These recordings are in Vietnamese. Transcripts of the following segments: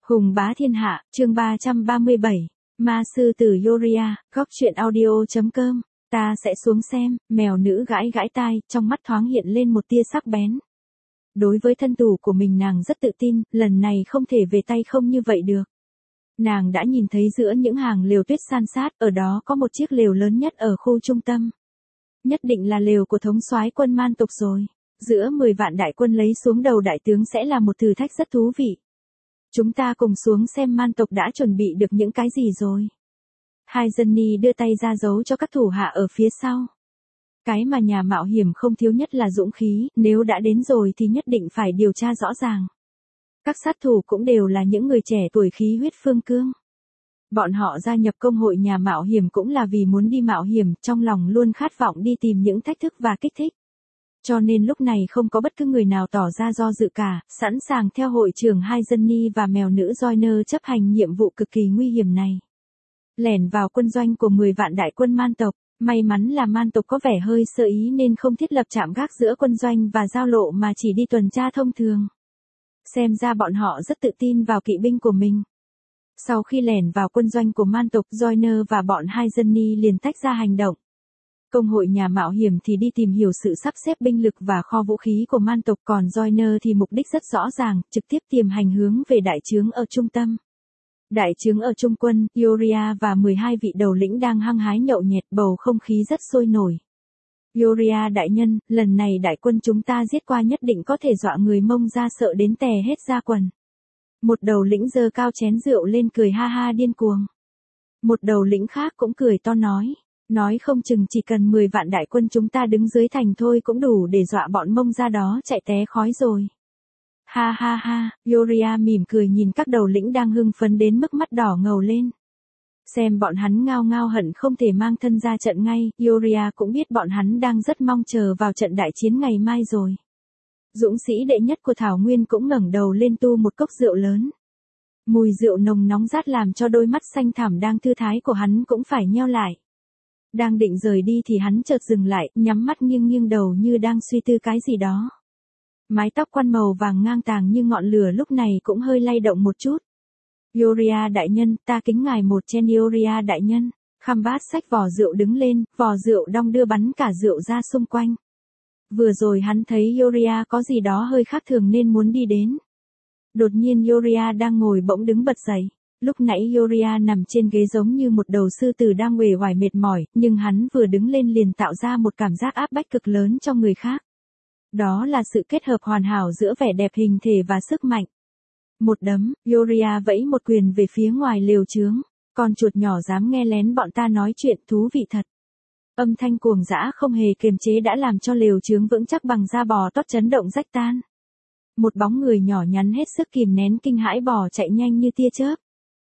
Hùng bá thiên hạ, chương 337. Ma sư tử Yoria, góc truyện audio.com. Ta sẽ xuống xem, mèo nữ gãi gãi tai, trong mắt thoáng hiện lên một tia sắc bén. Đối với thân thủ của mình nàng rất tự tin, lần này không thể về tay không như vậy được. Nàng đã nhìn thấy giữa những hàng lều tuyết san sát, ở đó có một chiếc lều lớn nhất ở khu trung tâm. Nhất định là lều của thống soái quân man tộc rồi. Giữa 10 vạn đại quân lấy xuống đầu đại tướng sẽ là một thử thách rất thú vị. Chúng ta cùng xuống xem man tộc đã chuẩn bị được những cái gì rồi. Hai dân ni đưa tay ra dấu cho các thủ hạ ở phía sau. Cái mà nhà mạo hiểm không thiếu nhất là dũng khí, nếu đã đến rồi thì nhất định phải điều tra rõ ràng. Các sát thủ cũng đều là những người trẻ tuổi khí huyết phương cương. Bọn họ gia nhập công hội nhà mạo hiểm cũng là vì muốn đi mạo hiểm, trong lòng luôn khát vọng đi tìm những thách thức và kích thích. Cho nên lúc này không có bất cứ người nào tỏ ra do dự cả, sẵn sàng theo hội trưởng hai dân ni và mèo nữ Joyner chấp hành nhiệm vụ cực kỳ nguy hiểm này. Lẻn vào quân doanh của 10 vạn đại quân man tộc, may mắn là man tộc có vẻ hơi sơ ý nên không thiết lập trạm gác giữa quân doanh và giao lộ mà chỉ đi tuần tra thông thường. Xem ra bọn họ rất tự tin vào kỵ binh của mình. Sau khi lẻn vào quân doanh của man tộc, Joyner và bọn hai dân ni liền tách ra hành động. Công hội nhà mạo hiểm thì đi tìm hiểu sự sắp xếp binh lực và kho vũ khí của man tộc, còn Joyner thì mục đích rất rõ ràng, trực tiếp tiềm hành hướng về đại trướng ở trung tâm. Đại trướng ở trung quân, Yoria và 12 vị đầu lĩnh đang hăng hái nhậu nhẹt, bầu không khí rất sôi nổi. Yoria đại nhân, lần này đại quân chúng ta giết qua nhất định có thể dọa người Mông ra sợ đến tè hết da quần. Một đầu lĩnh giơ cao chén rượu lên cười ha ha điên cuồng. Một đầu lĩnh khác cũng cười to nói không chừng chỉ cần 10 vạn đại quân chúng ta đứng dưới thành thôi cũng đủ để dọa bọn Mông ra đó chạy té khói rồi. Ha ha ha, Yoria mỉm cười nhìn các đầu lĩnh đang hưng phấn đến mức mắt đỏ ngầu lên. Xem bọn hắn ngao ngao hận không thể mang thân ra trận ngay, Yoria cũng biết bọn hắn đang rất mong chờ vào trận đại chiến ngày mai rồi. Dũng sĩ đệ nhất của Thảo Nguyên cũng ngẩng đầu lên tu một cốc rượu lớn. Mùi rượu nồng nóng rát làm cho đôi mắt xanh thẳm đang thư thái của hắn cũng phải nheo lại. Đang định rời đi thì hắn chợt dừng lại, nhắm mắt nghiêng nghiêng đầu như đang suy tư cái gì đó. Mái tóc quăn màu vàng ngang tàng như ngọn lửa lúc này cũng hơi lay động một chút. Yoria đại nhân, ta kính ngài một chén Yoria đại nhân. Khambat xách vò rượu đứng lên, vò rượu đong đưa bắn cả rượu ra xung quanh. Vừa rồi hắn thấy Yoria có gì đó hơi khác thường nên muốn đi đến. Đột nhiên Yoria đang ngồi bỗng đứng bật dậy. Lúc nãy Yoria nằm trên ghế giống như một đầu sư tử đang uể oải mệt mỏi, nhưng hắn vừa đứng lên liền tạo ra một cảm giác áp bách cực lớn cho người khác. Đó là sự kết hợp hoàn hảo giữa vẻ đẹp hình thể và sức mạnh. Một đấm, Yoria vẫy một quyền về phía ngoài lều trướng. Con chuột nhỏ dám nghe lén bọn ta nói chuyện, thú vị thật. Âm thanh cuồng dã không hề kiềm chế đã làm cho lều trướng vững chắc bằng da bò tót chấn động rách tan. Một bóng người nhỏ nhắn hết sức kìm nén kinh hãi bò chạy nhanh như tia chớp.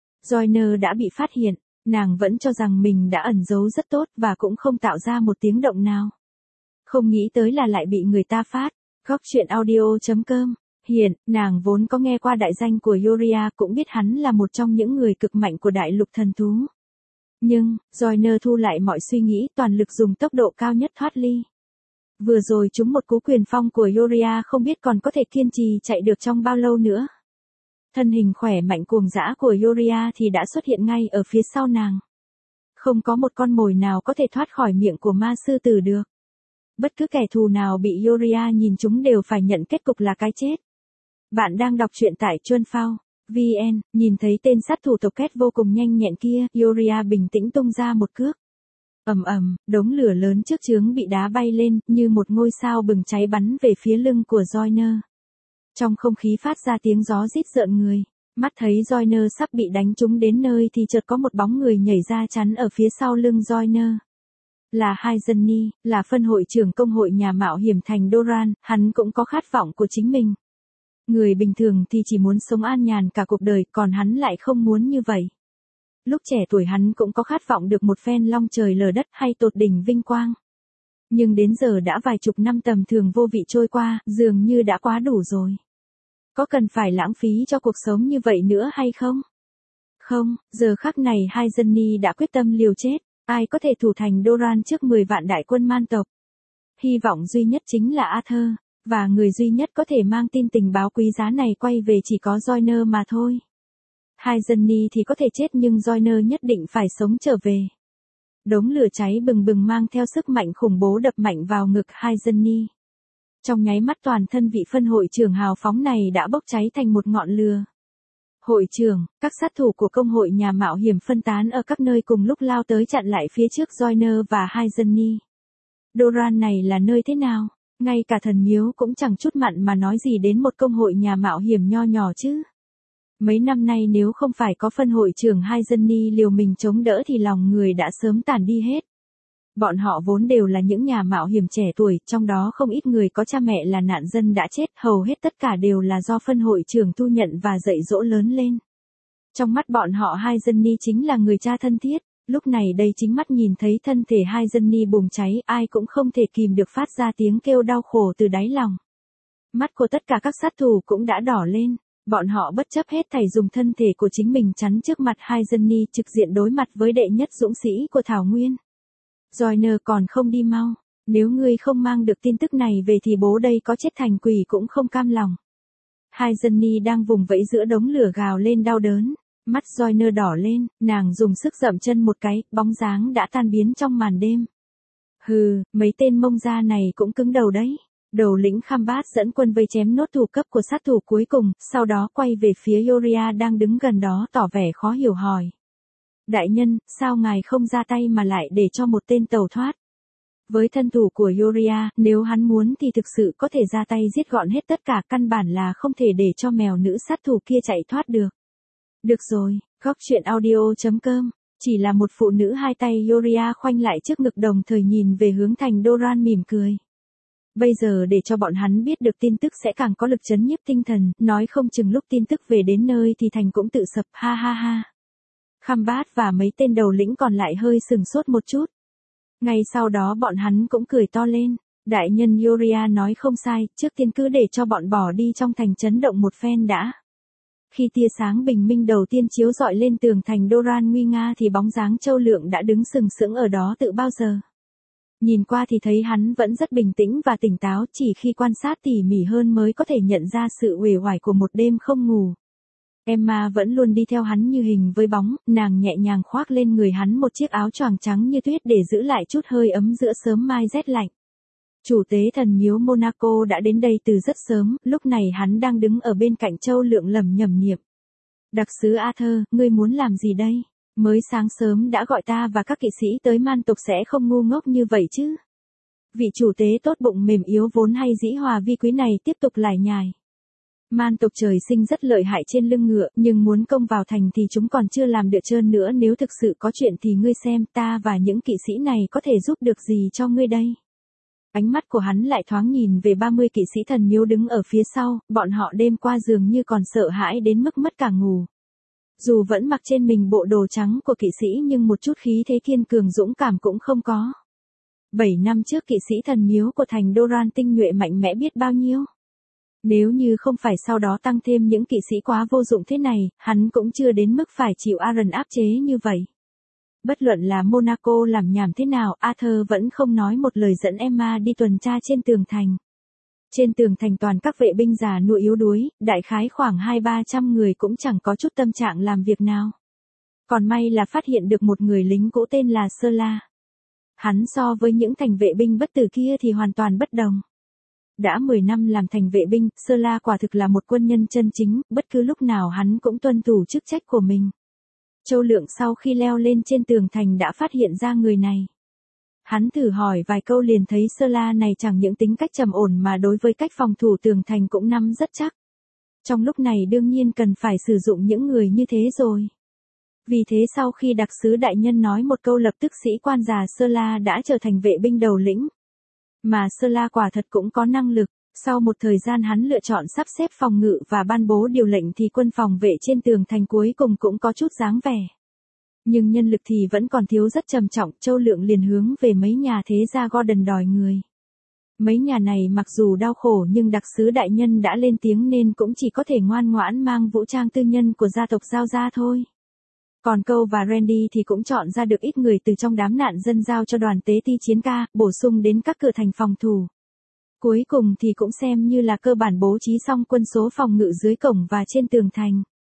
Joyner đã bị phát hiện, nàng vẫn cho rằng mình đã ẩn giấu rất tốt và cũng không tạo ra một tiếng động nào. Không nghĩ tới là lại bị người ta phát. Góc truyện audio.com. Hiện, nàng vốn có nghe qua đại danh của Yoria, cũng biết hắn là một trong những người cực mạnh của đại lục thần thú. Nhưng, Joyner thu lại mọi suy nghĩ, toàn lực dùng tốc độ cao nhất thoát ly. Vừa rồi trúng một cú quyền phong của Yoria không biết còn có thể kiên trì chạy được trong bao lâu nữa. Thân hình khỏe mạnh cuồng dã của Yoria thì đã xuất hiện ngay ở phía sau nàng. Không có một con mồi nào có thể thoát khỏi miệng của ma sư tử được. Bất cứ kẻ thù nào bị Yoria nhìn chúng đều phải nhận kết cục là cái chết. Bạn đang đọc truyện tại Chuanphao.vn, nhìn thấy tên sát thủ tộc Két vô cùng nhanh nhẹn kia, Yoria bình tĩnh tung ra một cước. Ầm ầm, đống lửa lớn trước trướng bị đá bay lên, như một ngôi sao bừng cháy bắn về phía lưng của Joyner. Trong không khí phát ra tiếng gió rít rợn người, mắt thấy Joyner sắp bị đánh trúng đến nơi thì chợt có một bóng người nhảy ra chắn ở phía sau lưng Joyner. Là hai dân ni, là phân hội trưởng công hội nhà mạo hiểm thành Doran, hắn cũng có khát vọng của chính mình. Người bình thường thì chỉ muốn sống an nhàn cả cuộc đời, còn hắn lại không muốn như vậy. Lúc trẻ tuổi hắn cũng có khát vọng được một phen long trời lở đất hay tột đỉnh vinh quang. Nhưng đến giờ đã vài chục năm tầm thường vô vị trôi qua, dường như đã quá đủ rồi. Có cần phải lãng phí cho cuộc sống như vậy nữa hay không? Không, giờ khắc này hai dân ni đã quyết tâm liều chết. Ai có thể thủ thành Doran trước 10 vạn đại quân man tộc? Hy vọng duy nhất chính là Arthur, và người duy nhất có thể mang tin tình báo quý giá này quay về chỉ có Joyner mà thôi. Hai Johnny thì có thể chết nhưng Joyner nhất định phải sống trở về. Đống lửa cháy bừng bừng mang theo sức mạnh khủng bố đập mạnh vào ngực hai Johnny. Trong nháy mắt toàn thân vị phân hội trưởng hào phóng này đã bốc cháy thành một ngọn lửa. Hội trưởng, các sát thủ của công hội nhà mạo hiểm phân tán ở các nơi cùng lúc lao tới chặn lại phía trước Joyner và hai Johnny. Doran này là nơi thế nào? Ngay cả thần miếu cũng chẳng chút mặn mà nói gì đến một công hội nhà mạo hiểm nho nhỏ chứ. Mấy năm nay nếu không phải có phân hội trưởng hai Johnny liều mình chống đỡ thì lòng người đã sớm tàn đi hết. Bọn họ vốn đều là những nhà mạo hiểm trẻ tuổi, trong đó không ít người có cha mẹ là nạn dân đã chết, hầu hết tất cả đều là do phân hội trưởng thu nhận và dạy dỗ lớn lên. Trong mắt bọn họ hai Johnny chính là người cha thân thiết, lúc này đây chính mắt nhìn thấy thân thể hai Johnny bùng cháy, ai cũng không thể kìm được phát ra tiếng kêu đau khổ từ đáy lòng. Mắt của tất cả các sát thủ cũng đã đỏ lên, bọn họ bất chấp hết thảy dùng thân thể của chính mình chắn trước mặt hai Johnny trực diện đối mặt với đệ nhất dũng sĩ của Thảo Nguyên. Joyner còn không đi mau, nếu ngươi không mang được tin tức này về thì bố đây có chết thành quỷ cũng không cam lòng. Hai Johnny đang vùng vẫy giữa đống lửa gào lên đau đớn, mắt Joyner đỏ lên, nàng dùng sức dậm chân một cái, bóng dáng đã tan biến trong màn đêm. Hừ, mấy tên mông da này cũng cứng đầu đấy. Đầu lĩnh Khambat dẫn quân vây chém nốt thủ cấp của sát thủ cuối cùng, sau đó quay về phía Yoria đang đứng gần đó tỏ vẻ khó hiểu hỏi. Đại nhân, sao ngài không ra tay mà lại để cho một tên tẩu thoát? Với thân thủ của Yoria, nếu hắn muốn thì thực sự có thể ra tay giết gọn hết tất cả, căn bản là không thể để cho mèo nữ sát thủ kia chạy thoát được. Được rồi, góc truyện audio.com, chỉ là một phụ nữ hai tay Yoria khoanh lại trước ngực đồng thời nhìn về hướng thành Doran mỉm cười. Bây giờ để cho bọn hắn biết được tin tức sẽ càng có lực chấn nhiếp tinh thần, nói không chừng lúc tin tức về đến nơi thì thành cũng tự sập, ha ha ha. Khambat và mấy tên đầu lĩnh còn lại hơi sừng sốt một chút. Ngay sau đó bọn hắn cũng cười to lên. Đại nhân Yoria nói không sai, trước tiên cứ để cho bọn bỏ đi trong thành chấn động một phen đã. Khi tia sáng bình minh đầu tiên chiếu rọi lên tường thành Doran nguy nga thì bóng dáng Châu Lượng đã đứng sừng sững ở đó từ bao giờ. Nhìn qua thì thấy hắn vẫn rất bình tĩnh và tỉnh táo, chỉ khi quan sát tỉ mỉ hơn mới có thể nhận ra sự uể oải của một đêm không ngủ. Emma vẫn luôn đi theo hắn như hình với bóng, nàng nhẹ nhàng khoác lên người hắn một chiếc áo choàng trắng như tuyết để giữ lại chút hơi ấm giữa sớm mai rét lạnh. Chủ tế thần miếu Monaco đã đến đây từ rất sớm, lúc này hắn đang đứng ở bên cạnh Châu Lượng lẩm nhẩm niệm. Đặc sứ Arthur, ngươi muốn làm gì đây? Mới sáng sớm đã gọi ta và các kỵ sĩ tới man tộc sẽ không ngu ngốc như vậy chứ. Vị chủ tế tốt bụng mềm yếu vốn hay dĩ hòa vi quý này tiếp tục lải nhải. Man tộc trời sinh rất lợi hại trên lưng ngựa, nhưng muốn công vào thành thì chúng còn chưa làm được trơn nữa, nếu thực sự có chuyện thì ngươi xem ta và những kỵ sĩ này có thể giúp được gì cho ngươi đây. Ánh mắt của hắn lại thoáng nhìn về 30 kỵ sĩ thần miếu đứng ở phía sau, bọn họ đêm qua dường như còn sợ hãi đến mức mất cả ngủ. Dù vẫn mặc trên mình bộ đồ trắng của kỵ sĩ nhưng một chút khí thế kiên cường dũng cảm cũng không có. 7 năm trước kỵ sĩ thần miếu của thành Doran tinh nhuệ mạnh mẽ biết bao nhiêu. Nếu như không phải sau đó tăng thêm những kỵ sĩ quá vô dụng thế này, hắn cũng chưa đến mức phải chịu Aaron áp chế như vậy. Bất luận là Monaco làm nhảm thế nào, Arthur vẫn không nói một lời dẫn Emma đi tuần tra trên tường thành. Trên tường thành toàn các vệ binh già nua yếu đuối, đại khái khoảng 200-300 người cũng chẳng có chút tâm trạng làm việc nào. Còn may là phát hiện được một người lính cũ tên là Sela. Hắn so với những thành vệ binh bất tử kia thì hoàn toàn bất đồng. Đã 10 năm làm thành vệ binh, Sela quả thực là một quân nhân chân chính, bất cứ lúc nào hắn cũng tuân thủ chức trách của mình. Châu Lượng sau khi leo lên trên tường thành đã phát hiện ra người này. Hắn thử hỏi vài câu liền thấy Sela này chẳng những tính cách trầm ổn mà đối với cách phòng thủ tường thành cũng nắm rất chắc. Trong lúc này đương nhiên cần phải sử dụng những người như thế rồi. Vì thế sau khi đặc sứ đại nhân nói một câu lập tức sĩ quan già Sela đã trở thành vệ binh đầu lĩnh. Mà Sela quả thật cũng có năng lực, sau một thời gian hắn lựa chọn sắp xếp phòng ngự và ban bố điều lệnh thì quân phòng vệ trên tường thành cuối cùng cũng có chút dáng vẻ. Nhưng nhân lực thì vẫn còn thiếu rất trầm trọng, Châu Lượng liền hướng về mấy nhà thế gia Gordon đòi người. Mấy nhà này mặc dù đau khổ nhưng đặc sứ đại nhân đã lên tiếng nên cũng chỉ có thể ngoan ngoãn mang vũ trang tư nhân của gia tộc giao ra thôi. Còn Câu và Randy thì cũng chọn ra được ít người từ trong đám nạn dân giao cho đoàn tế ti chiến ca, bổ sung đến các cửa thành phòng thủ. Cuối cùng thì cũng xem như là cơ bản bố trí xong quân số phòng ngự dưới cổng và trên tường thành.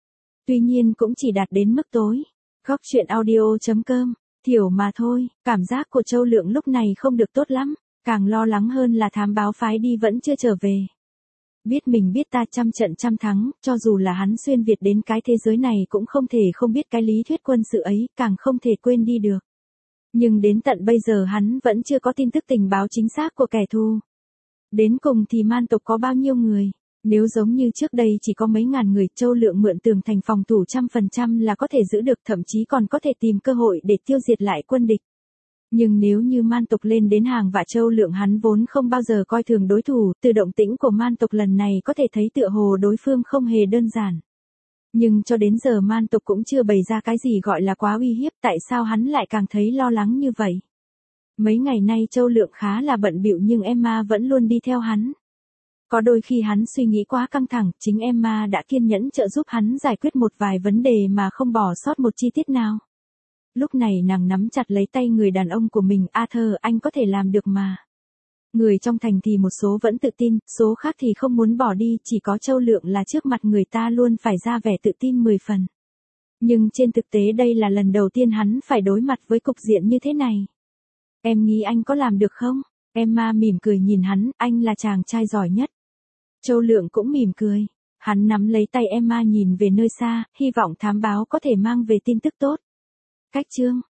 Tuy nhiên cũng chỉ đạt đến mức tối. Góc chuyện audio.com, thiểu mà thôi, cảm giác của Châu Lượng lúc này không được tốt lắm, càng lo lắng hơn là thám báo phái đi vẫn chưa trở về. Biết mình biết ta trăm trận trăm thắng, cho dù là hắn xuyên Việt đến cái thế giới này cũng không thể không biết cái lý thuyết quân sự ấy, càng không thể quên đi được. Nhưng đến tận bây giờ hắn vẫn chưa có tin tức tình báo chính xác của kẻ thù. Đến cùng thì man tộc có bao nhiêu người? Nếu giống như trước đây chỉ có mấy ngàn người, Châu Lượng mượn tường thành phòng thủ 100% là có thể giữ được, thậm chí còn có thể tìm cơ hội để tiêu diệt lại quân địch. Nhưng nếu như man tộc lên đến hàng vạ Châu Lượng hắn vốn không bao giờ coi thường đối thủ, từ động tĩnh của man tộc lần này có thể thấy tựa hồ đối phương không hề đơn giản. Nhưng cho đến giờ man tộc cũng chưa bày ra cái gì gọi là quá uy hiếp, tại sao hắn lại càng thấy lo lắng như vậy? Mấy ngày nay Châu Lượng khá là bận bịu nhưng Emma vẫn luôn đi theo hắn. Có đôi khi hắn suy nghĩ quá căng thẳng, chính Emma đã kiên nhẫn trợ giúp hắn giải quyết một vài vấn đề mà không bỏ sót một chi tiết nào. Lúc này nàng nắm chặt lấy tay người đàn ông của mình, Arthur, anh có thể làm được mà. Người trong thành thì một số vẫn tự tin, số khác thì không muốn bỏ đi, chỉ có Châu Lượng là trước mặt người ta luôn phải ra vẻ tự tin 10 phần. Nhưng trên thực tế đây là lần đầu tiên hắn phải đối mặt với cục diện như thế này. Em nghĩ anh có làm được không? Emma mỉm cười nhìn hắn, anh là chàng trai giỏi nhất. Châu Lượng cũng mỉm cười. Hắn nắm lấy tay Emma nhìn về nơi xa, hy vọng thám báo có thể mang về tin tức tốt. Cách chương